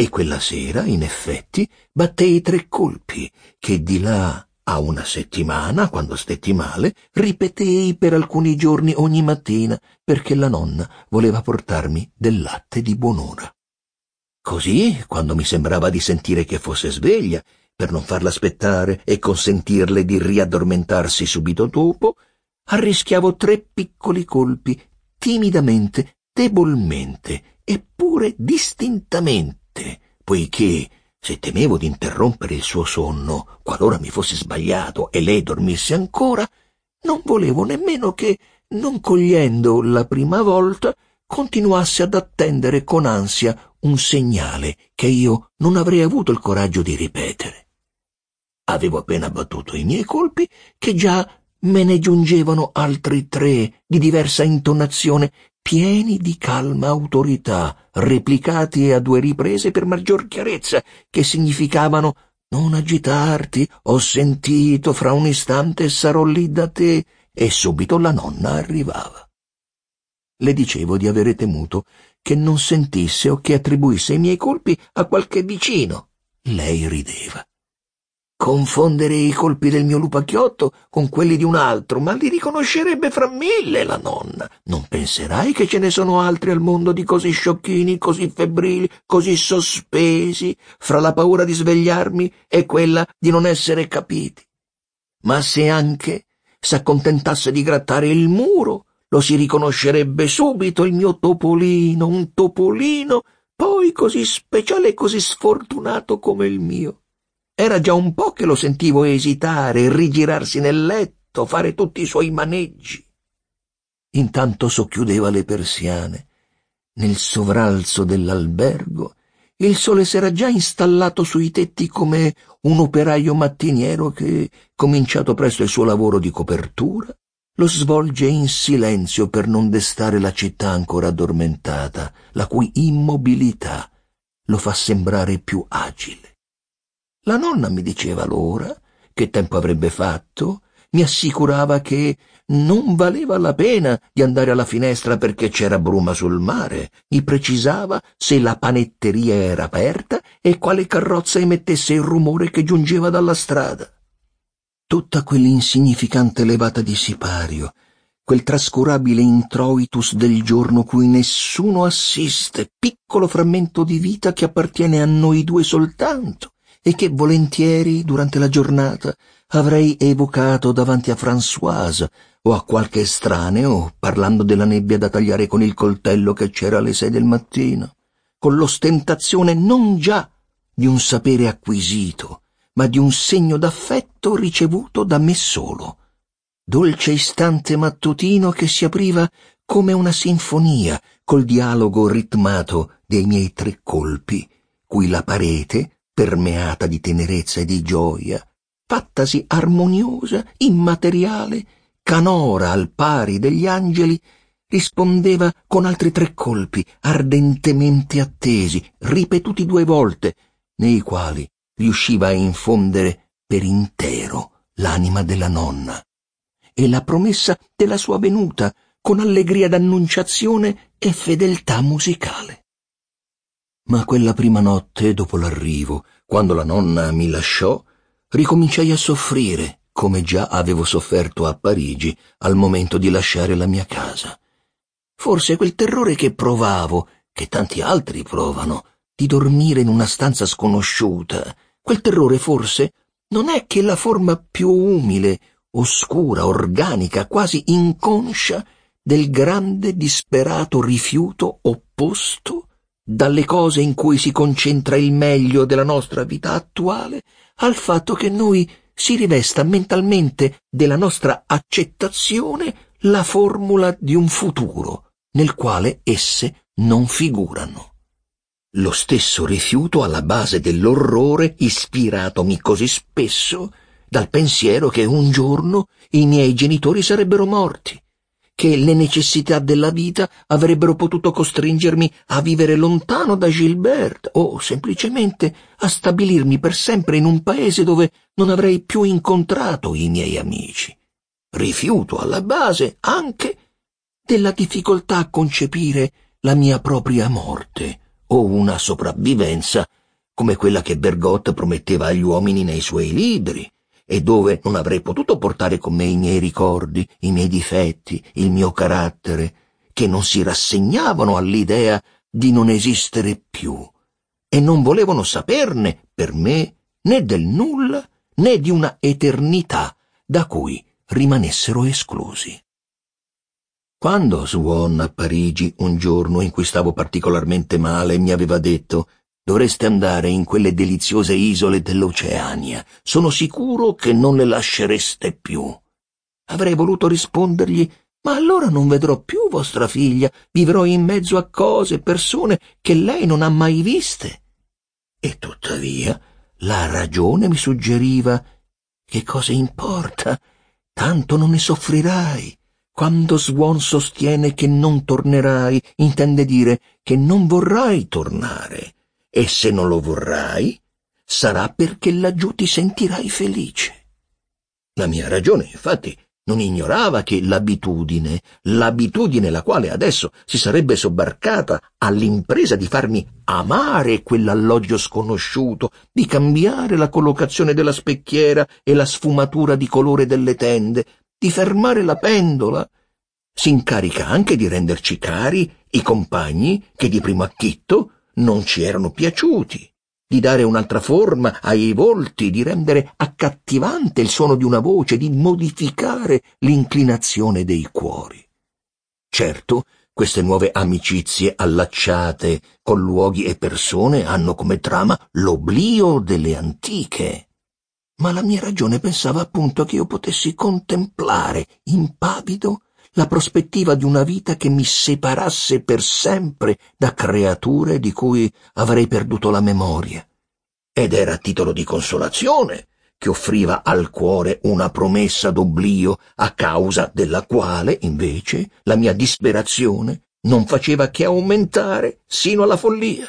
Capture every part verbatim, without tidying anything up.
E quella sera, in effetti, battei tre colpi, che di là a una settimana, quando stetti male, ripetei per alcuni giorni ogni mattina, perché la nonna voleva portarmi del latte di buon'ora. Così, quando mi sembrava di sentire che fosse sveglia, per non farla aspettare e consentirle di riaddormentarsi subito dopo, arrischiavo tre piccoli colpi, timidamente, debolmente, eppure distintamente, poiché, se temevo di interrompere il suo sonno, qualora mi fossi sbagliato e lei dormisse ancora, non volevo nemmeno che, non cogliendo la prima volta, continuasse ad attendere con ansia un segnale che io non avrei avuto il coraggio di ripetere. Avevo appena battuto i miei colpi che già me ne giungevano altri tre di diversa intonazione, pieni di calma autorità, replicati a due riprese per maggior chiarezza, che significavano: «Non agitarti, ho sentito, fra un istante sarò lì da te», e subito la nonna arrivava. Le dicevo di avere temuto che non sentisse o che attribuisse i miei colpi a qualche vicino. Lei rideva. Confondere i colpi del mio lupacchiotto con quelli di un altro, ma li riconoscerebbe fra mille la nonna. Non penserai che ce ne sono altri al mondo di così sciocchini, così febbrili, così sospesi, fra la paura di svegliarmi e quella di non essere capiti. Ma se anche s'accontentasse di grattare il muro, lo si riconoscerebbe subito il mio topolino, un topolino, poi così speciale e così sfortunato come il mio. Era già un po' che lo sentivo esitare, rigirarsi nel letto, fare tutti i suoi maneggi. Intanto socchiudeva le persiane. Nel sovralzo dell'albergo il sole s'era già installato sui tetti come un operaio mattiniero che, cominciato presto il suo lavoro di copertura, lo svolge in silenzio per non destare la città ancora addormentata, la cui immobilità lo fa sembrare più agile. La nonna mi diceva l'ora, che tempo avrebbe fatto, mi assicurava che non valeva la pena di andare alla finestra perché c'era bruma sul mare, mi precisava se la panetteria era aperta e quale carrozza emettesse il rumore che giungeva dalla strada. Tutta quell'insignificante levata di sipario, quel trascurabile introitus del giorno cui nessuno assiste, piccolo frammento di vita che appartiene a noi due soltanto, e che volentieri, durante la giornata, avrei evocato davanti a Françoise o a qualche estraneo, parlando della nebbia da tagliare con il coltello che c'era alle sei del mattino, con l'ostentazione non già di un sapere acquisito, ma di un segno d'affetto ricevuto da me solo. Dolce istante mattutino che si apriva come una sinfonia col dialogo ritmato dei miei tre colpi, cui la parete, permeata di tenerezza e di gioia, fattasi armoniosa, immateriale, canora al pari degli angeli, rispondeva con altri tre colpi ardentemente attesi, ripetuti due volte, nei quali riusciva a infondere per intero l'anima della nonna e la promessa della sua venuta con allegria d'annunciazione e fedeltà musicale. Ma quella prima notte, dopo l'arrivo, quando la nonna mi lasciò, ricominciai a soffrire, come già avevo sofferto a Parigi al momento di lasciare la mia casa. Forse quel terrore che provavo, che tanti altri provano, di dormire in una stanza sconosciuta, quel terrore forse non è che la forma più umile, oscura, organica, quasi inconscia del grande disperato rifiuto opposto dalle cose in cui si concentra il meglio della nostra vita attuale al fatto che noi si rivesta mentalmente della nostra accettazione la formula di un futuro nel quale esse non figurano. Lo stesso rifiuto alla base dell'orrore ispiratomi così spesso dal pensiero che un giorno i miei genitori sarebbero morti, che le necessità della vita avrebbero potuto costringermi a vivere lontano da Gilberte o semplicemente a stabilirmi per sempre in un paese dove non avrei più incontrato i miei amici. Rifiuto alla base anche della difficoltà a concepire la mia propria morte o una sopravvivenza come quella che Bergotte prometteva agli uomini nei suoi libri, e dove non avrei potuto portare con me i miei ricordi, i miei difetti, il mio carattere, che non si rassegnavano all'idea di non esistere più, e non volevano saperne, per me, né del nulla, né di una eternità da cui rimanessero esclusi. Quando Swan a Parigi, un giorno in cui stavo particolarmente male, mi aveva detto: «Dovreste andare in quelle deliziose isole dell'Oceania, sono sicuro che non le lascereste più», avrei voluto rispondergli: «Ma allora non vedrò più vostra figlia, vivrò in mezzo a cose, persone che lei non ha mai viste». E tuttavia la ragione mi suggeriva: «Che cosa importa? Tanto non ne soffrirai. Quando Swan sostiene che non tornerai, intende dire che non vorrai tornare, e se non lo vorrai, sarà perché laggiù ti sentirai felice». La mia ragione, infatti, non ignorava che l'abitudine, l'abitudine la quale adesso si sarebbe sobbarcata all'impresa di farmi amare quell'alloggio sconosciuto, di cambiare la collocazione della specchiera e la sfumatura di colore delle tende, di fermare la pendola, si incarica anche di renderci cari i compagni che di primo acchitto non ci erano piaciuti, di dare un'altra forma ai volti, di rendere accattivante il suono di una voce, di modificare l'inclinazione dei cuori. Certo, queste nuove amicizie allacciate con luoghi e persone hanno come trama l'oblio delle antiche. Ma la mia ragione pensava appunto che io potessi contemplare, impavido, la prospettiva di una vita che mi separasse per sempre da creature di cui avrei perduto la memoria. Ed era a titolo di consolazione che offriva al cuore una promessa d'oblio, a causa della quale, invece, la mia disperazione non faceva che aumentare sino alla follia.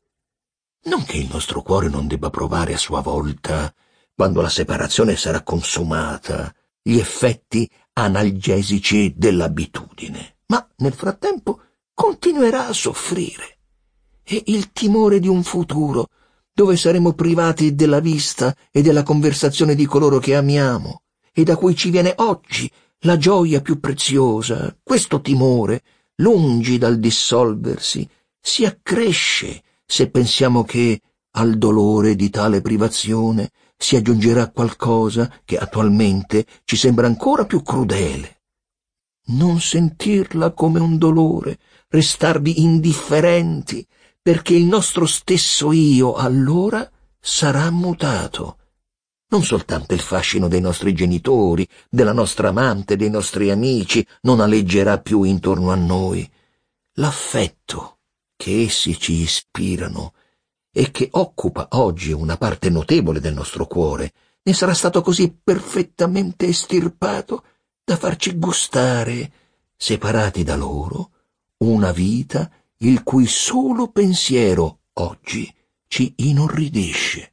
Non che il nostro cuore non debba provare a sua volta, quando la separazione sarà consumata, gli effetti analgesici dell'abitudine, ma nel frattempo continuerà a soffrire. E il timore di un futuro dove saremo privati della vista e della conversazione di coloro che amiamo e da cui ci viene oggi la gioia più preziosa, questo timore, lungi dal dissolversi, si accresce se pensiamo che al dolore di tale privazione si aggiungerà qualcosa che attualmente ci sembra ancora più crudele. Non sentirla come un dolore, restarvi indifferenti, perché il nostro stesso io allora sarà mutato. Non soltanto il fascino dei nostri genitori, della nostra amante, dei nostri amici non aleggerà più intorno a noi. L'affetto che essi ci ispirano e che occupa oggi una parte notevole del nostro cuore, ne sarà stato così perfettamente estirpato da farci gustare, separati da loro, una vita il cui solo pensiero oggi ci inorridisce.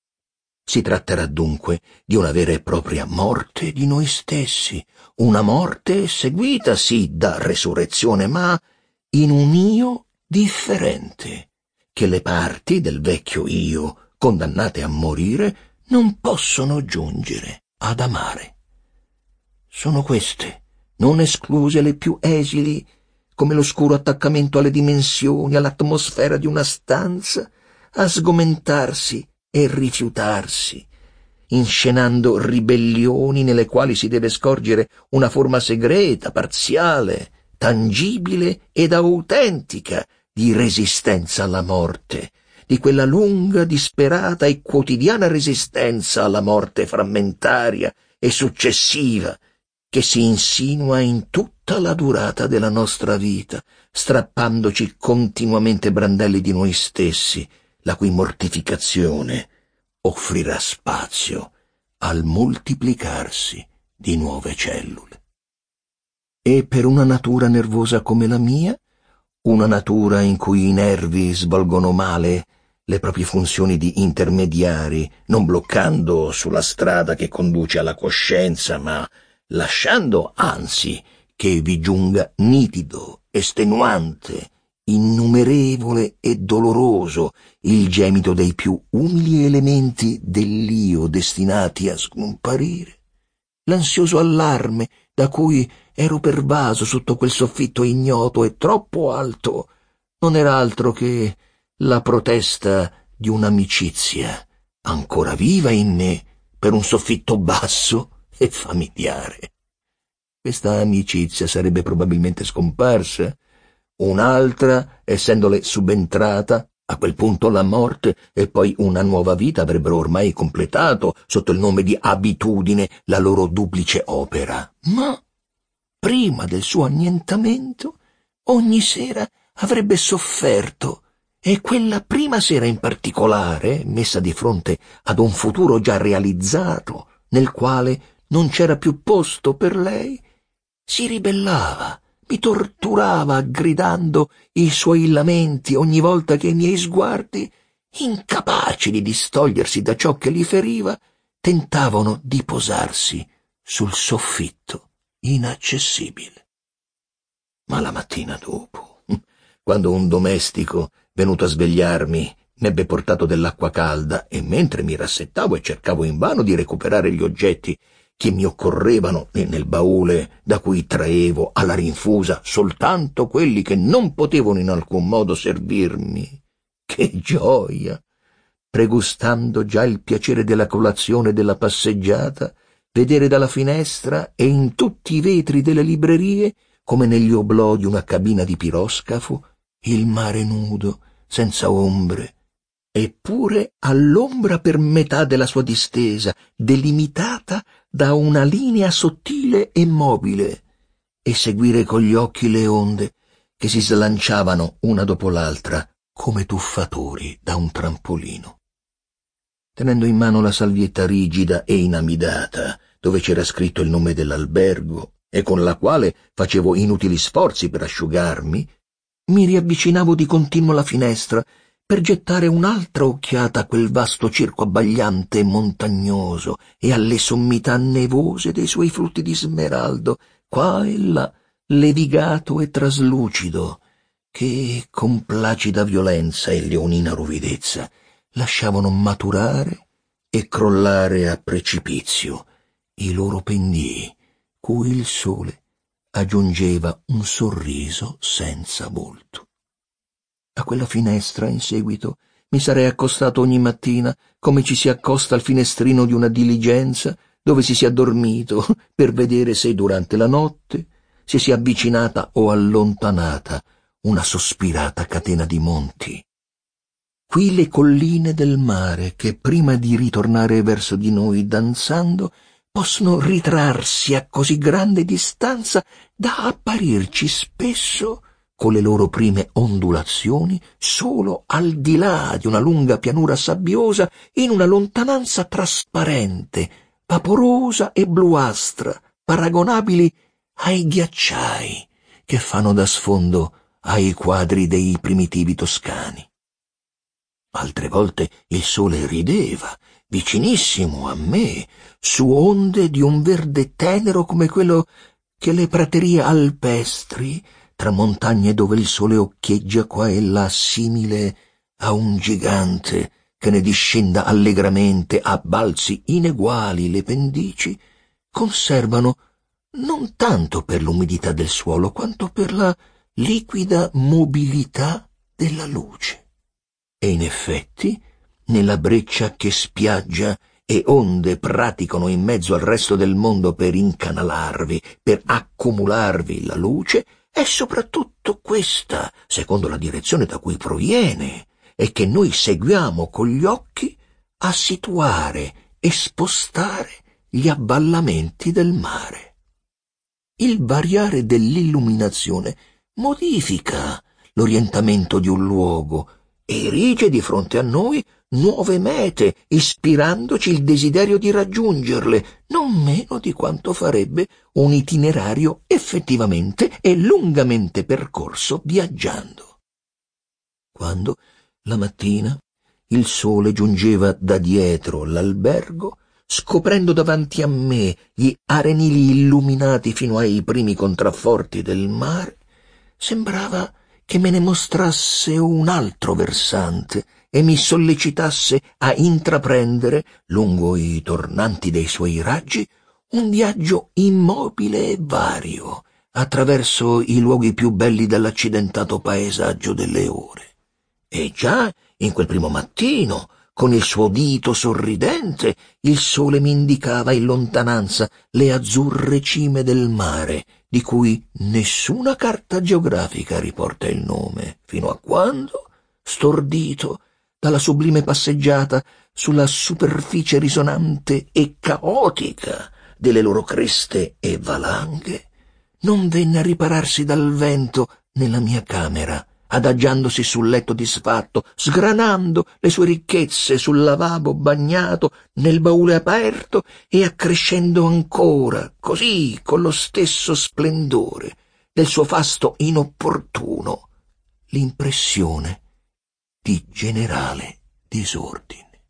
Si tratterà dunque di una vera e propria morte di noi stessi, una morte seguita sì da resurrezione, ma in un io differente, che le parti del vecchio io, condannate a morire, non possono giungere ad amare. Sono queste, non escluse le più esili, come l'oscuro attaccamento alle dimensioni, all'atmosfera di una stanza, a sgomentarsi e rifiutarsi, inscenando ribellioni nelle quali si deve scorgere una forma segreta, parziale, tangibile ed autentica di resistenza alla morte, di quella lunga, disperata e quotidiana resistenza alla morte frammentaria e successiva che si insinua in tutta la durata della nostra vita, strappandoci continuamente brandelli di noi stessi, la cui mortificazione offrirà spazio al moltiplicarsi di nuove cellule. E per una natura nervosa come la mia, una natura in cui i nervi svolgono male le proprie funzioni di intermediari, non bloccando sulla strada che conduce alla coscienza, ma lasciando anzi che vi giunga nitido, estenuante, innumerevole e doloroso il gemito dei più umili elementi dell'io destinati a scomparire, l'ansioso allarme da cui ero pervaso sotto quel soffitto ignoto e troppo alto, non era altro che la protesta di un'amicizia ancora viva in me per un soffitto basso e familiare. Questa amicizia sarebbe probabilmente scomparsa, un'altra, essendole subentrata, a quel punto la morte e poi una nuova vita avrebbero ormai completato, sotto il nome di abitudine, la loro duplice opera. Ma prima del suo annientamento, ogni sera avrebbe sofferto, e quella prima sera in particolare, messa di fronte ad un futuro già realizzato, nel quale non c'era più posto per lei, si ribellava, mi torturava gridando i suoi lamenti ogni volta che i miei sguardi, incapaci di distogliersi da ciò che li feriva, tentavano di posarsi sul soffitto inaccessibile. Ma la mattina dopo, quando un domestico, venuto a svegliarmi, m'ebbe portato dell'acqua calda e mentre mi rassettavo e cercavo invano di recuperare gli oggetti che mi occorrevano nel baule da cui traevo alla rinfusa soltanto quelli che non potevano in alcun modo servirmi, che gioia! Pregustando già il piacere della colazione e della passeggiata, vedere dalla finestra e in tutti i vetri delle librerie, come negli oblò di una cabina di piroscafo, il mare nudo, senza ombre, eppure all'ombra per metà della sua distesa, delimitata da una linea sottile e mobile, e seguire con gli occhi le onde che si slanciavano una dopo l'altra come tuffatori da un trampolino. Tenendo in mano la salvietta rigida e inamidata, dove c'era scritto il nome dell'albergo e con la quale facevo inutili sforzi per asciugarmi, mi riavvicinavo di continuo alla finestra per gettare un'altra occhiata a quel vasto circo abbagliante e montagnoso e alle sommità nevose dei suoi frutti di smeraldo, qua e là, levigato e traslucido, che, con placida violenza e leonina ruvidezza, lasciavano maturare e crollare a precipizio i loro pendii, cui il sole aggiungeva un sorriso senza volto. A quella finestra, in seguito, mi sarei accostato ogni mattina, come ci si accosta al finestrino di una diligenza, dove si sia dormito, per vedere se durante la notte si sia avvicinata o allontanata una sospirata catena di monti. Qui le colline del mare, che prima di ritornare verso di noi danzando, possono ritrarsi a così grande distanza da apparirci spesso, con le loro prime ondulazioni, solo al di là di una lunga pianura sabbiosa, in una lontananza trasparente, vaporosa e bluastra, paragonabili ai ghiacciai che fanno da sfondo ai quadri dei primitivi toscani. Altre volte il sole rideva, vicinissimo a me, su onde di un verde tenero come quello che le praterie alpestri, tra montagne dove il sole occhieggia qua e là simile a un gigante che ne discenda allegramente a balzi ineguali le pendici, conservano non tanto per l'umidità del suolo quanto per la liquida mobilità della luce. E in effetti, nella breccia che spiaggia e onde praticano in mezzo al resto del mondo per incanalarvi, per accumularvi la luce, è soprattutto questa, secondo la direzione da cui proviene, e che noi seguiamo con gli occhi a situare e spostare gli avvallamenti del mare. Il variare dell'illuminazione modifica l'orientamento di un luogo, erige di fronte a noi nuove mete, ispirandoci il desiderio di raggiungerle, non meno di quanto farebbe un itinerario effettivamente e lungamente percorso viaggiando. Quando, la mattina, il sole giungeva da dietro l'albergo, scoprendo davanti a me gli arenili illuminati fino ai primi contrafforti del mare, sembrava che me ne mostrasse un altro versante e mi sollecitasse a intraprendere, lungo i tornanti dei suoi raggi, un viaggio immobile e vario, attraverso i luoghi più belli dell'accidentato paesaggio delle ore. E già in quel primo mattino, con il suo dito sorridente, il sole mi indicava in lontananza le azzurre cime del mare, di cui nessuna carta geografica riporta il nome, fino a quando, stordito dalla sublime passeggiata sulla superficie risonante e caotica delle loro creste e valanghe, non venne a ripararsi dal vento nella mia camera, adagiandosi sul letto disfatto, sgranando le sue ricchezze sul lavabo bagnato, nel baule aperto e accrescendo ancora, così, con lo stesso splendore del suo fasto inopportuno, l'impressione di generale disordine.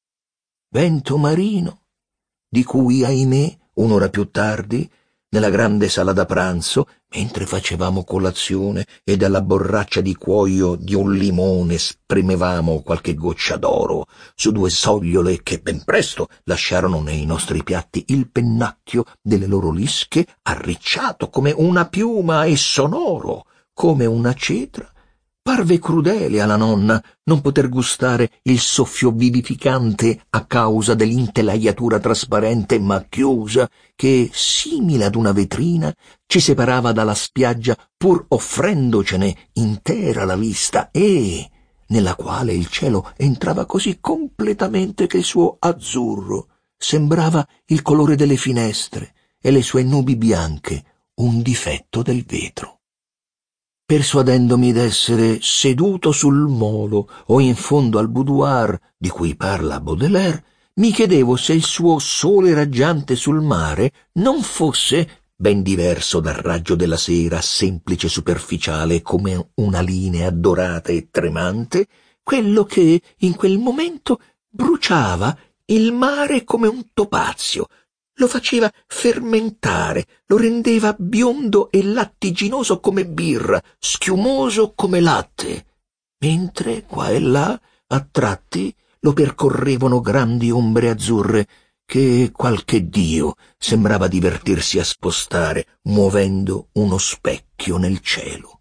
Vento marino, di cui, ahimè, un'ora più tardi, nella grande sala da pranzo, mentre facevamo colazione e dalla borraccia di cuoio di un limone spremevamo qualche goccia d'oro su due sogliole che ben presto lasciarono nei nostri piatti il pennacchio delle loro lische, arricciato come una piuma e sonoro come una cetra, parve crudele alla nonna non poter gustare il soffio vivificante a causa dell'intelaiatura trasparente ma chiusa che, simile ad una vetrina, ci separava dalla spiaggia pur offrendocene intera la vista e nella quale il cielo entrava così completamente che il suo azzurro sembrava il colore delle finestre e le sue nubi bianche un difetto del vetro. Persuadendomi d'essere seduto sul molo o in fondo al boudoir di cui parla Baudelaire, mi chiedevo se il suo sole raggiante sul mare non fosse, ben diverso dal raggio della sera, semplice e superficiale come una linea dorata e tremante, quello che in quel momento bruciava il mare come un topazio, lo faceva fermentare, lo rendeva biondo e lattiginoso come birra, schiumoso come latte, mentre qua e là, a tratti, lo percorrevano grandi ombre azzurre che qualche dio sembrava divertirsi a spostare, muovendo uno specchio nel cielo.